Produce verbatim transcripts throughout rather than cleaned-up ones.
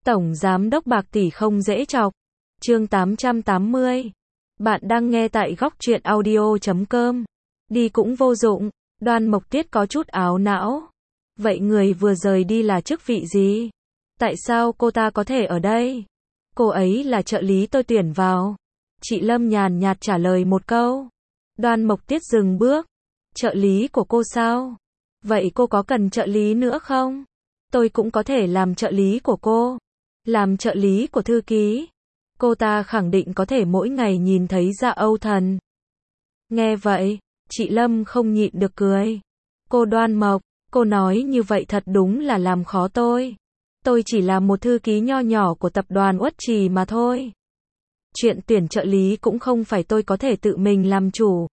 Tổng giám đốc bạc tỷ không dễ chọc. Chương tám trăm tám mươi. Bạn đang nghe tại góc truyện audio chấm com. Đi cũng vô dụng. Đoan Mộc Tiết có chút áo não. Vậy người vừa rời đi là chức vị gì? Tại sao cô ta có thể ở đây? Cô ấy là trợ lý tôi tuyển vào. Chị Lâm nhàn nhạt trả lời một câu. Đoan Mộc Tiết dừng bước. Trợ lý của cô sao? Vậy cô có cần trợ lý nữa không? Tôi cũng có thể làm trợ lý của cô. Làm trợ lý của thư ký. Cô ta khẳng định có thể mỗi ngày nhìn thấy Dạ Âu Thần. Nghe vậy, chị Lâm không nhịn được cười. Cô Đoan Mộc, cô nói như vậy thật đúng là làm khó tôi. Tôi chỉ là một thư ký nho nhỏ của tập đoàn Uất Trì mà thôi. Chuyện tuyển trợ lý cũng không phải tôi có thể tự mình làm chủ.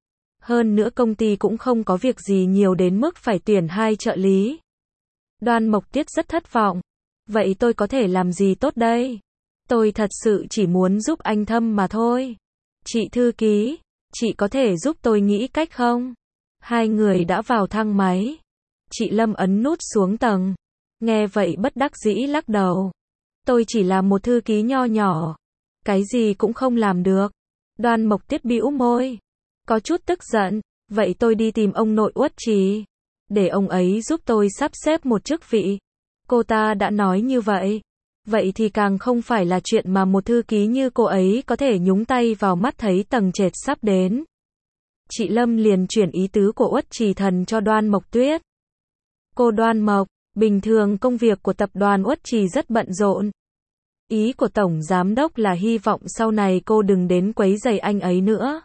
Hơn nữa công ty cũng không có việc gì nhiều đến mức phải tuyển hai trợ lý. Đoan Mộc Tiết rất thất vọng. Vậy tôi có thể làm gì tốt đây? Tôi thật sự chỉ muốn giúp anh Thâm mà thôi. Chị thư ký, chị có thể giúp tôi nghĩ cách không? Hai người đã vào thang máy. Chị Lâm ấn nút xuống tầng. Nghe vậy bất đắc dĩ lắc đầu. Tôi chỉ là một thư ký nho nhỏ. Cái gì cũng không làm được. Đoan Mộc Tiết bĩu môi. Có chút tức giận. Vậy tôi đi tìm ông nội Uất Trì. Để ông ấy giúp tôi sắp xếp một chức vị. Cô ta đã nói như vậy. Vậy thì càng không phải là chuyện mà một thư ký như cô ấy có thể nhúng tay vào mắt thấy tầng trệt sắp đến. Chị Lâm liền chuyển ý tứ của Uất Trì Thần cho Đoan Mộc Tuyết. Cô Đoan Mộc, bình thường công việc của tập đoàn Uất Trì rất bận rộn. Ý của Tổng Giám Đốc là hy vọng sau này cô đừng đến quấy rầy anh ấy nữa.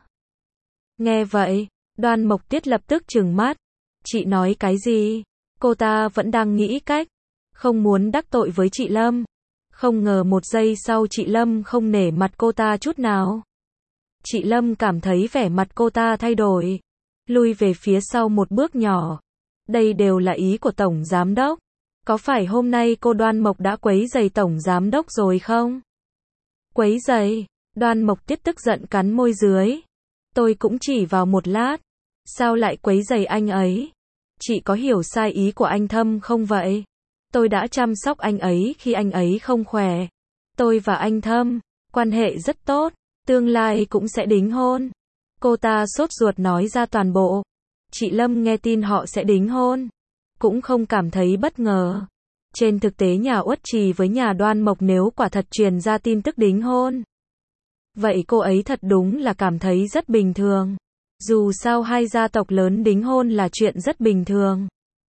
Nghe vậy, Đoan Mộc Tuyết lập tức trừng mắt. Chị nói cái gì? Cô ta vẫn đang nghĩ cách. Không muốn đắc tội với chị Lâm. Không ngờ một giây sau chị Lâm không nể mặt cô ta chút nào. Chị Lâm cảm thấy vẻ mặt cô ta thay đổi. Lui về phía sau một bước nhỏ. Đây đều là ý của Tổng Giám Đốc. Có phải hôm nay cô Đoan Mộc đã quấy rầy Tổng Giám Đốc rồi không? Quấy rầy? Đoan Mộc Tiết tức giận cắn môi dưới. Tôi cũng chỉ vào một lát. Sao lại quấy rầy anh ấy? Chị có hiểu sai ý của anh Thâm không vậy? Tôi đã chăm sóc anh ấy khi anh ấy không khỏe. Tôi và anh Thâm, quan hệ rất tốt, tương lai cũng sẽ đính hôn. Cô ta sốt ruột nói ra toàn bộ. Chị Lâm nghe tin họ sẽ đính hôn. Cũng không cảm thấy bất ngờ. Trên thực tế nhà Uất Trì với nhà Đoan Mộc nếu quả thật truyền ra tin tức đính hôn. Vậy cô ấy thật đúng là cảm thấy rất bình thường. Dù sao hai gia tộc lớn đính hôn là chuyện rất bình thường.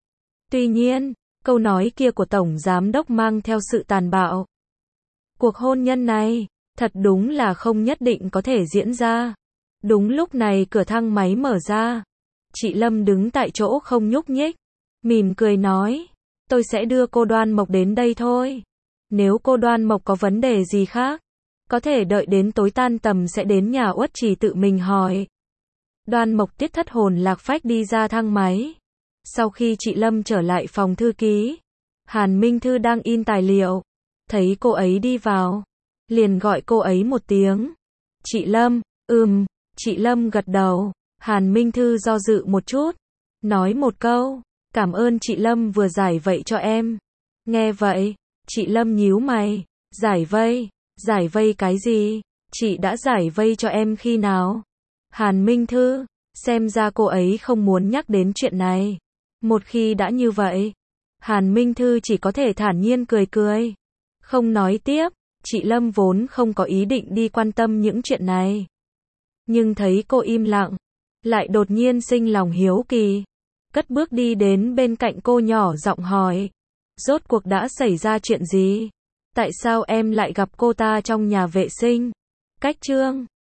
Tuy nhiên, câu nói kia của Tổng Giám Đốc mang theo sự tàn bạo. Cuộc hôn nhân này, thật đúng là không nhất định có thể diễn ra. Đúng lúc này cửa thang máy mở ra. Chị Lâm đứng tại chỗ không nhúc nhích. Mỉm cười nói. Tôi sẽ đưa cô Đoan Mộc đến đây thôi. Nếu cô Đoan Mộc có vấn đề gì khác, có thể đợi đến tối tan tầm sẽ đến nhà Uất Trì tự mình hỏi. Đoan Mộc Tiết thất hồn lạc phách đi ra thang máy. Sau khi chị Lâm trở lại phòng thư ký, Hàn Minh Thư đang in tài liệu. Thấy cô ấy đi vào, liền gọi cô ấy một tiếng. Chị Lâm, ừm, chị Lâm gật đầu. Hàn Minh Thư do dự một chút, nói một câu, cảm ơn chị Lâm vừa giải vây cho em. Nghe vậy, chị Lâm nhíu mày, giải vây, giải vây cái gì? Chị đã giải vây cho em khi nào? Hàn Minh Thư, xem ra cô ấy không muốn nhắc đến chuyện này. Một khi đã như vậy, Hàn Minh Thư chỉ có thể thản nhiên cười cười. Không nói tiếp, chị Lâm vốn không có ý định đi quan tâm những chuyện này. Nhưng thấy cô im lặng, lại đột nhiên sinh lòng hiếu kỳ. Cất bước đi đến bên cạnh cô nhỏ giọng hỏi. Rốt cuộc đã xảy ra chuyện gì? Tại sao em lại gặp cô ta trong nhà vệ sinh? Cách chương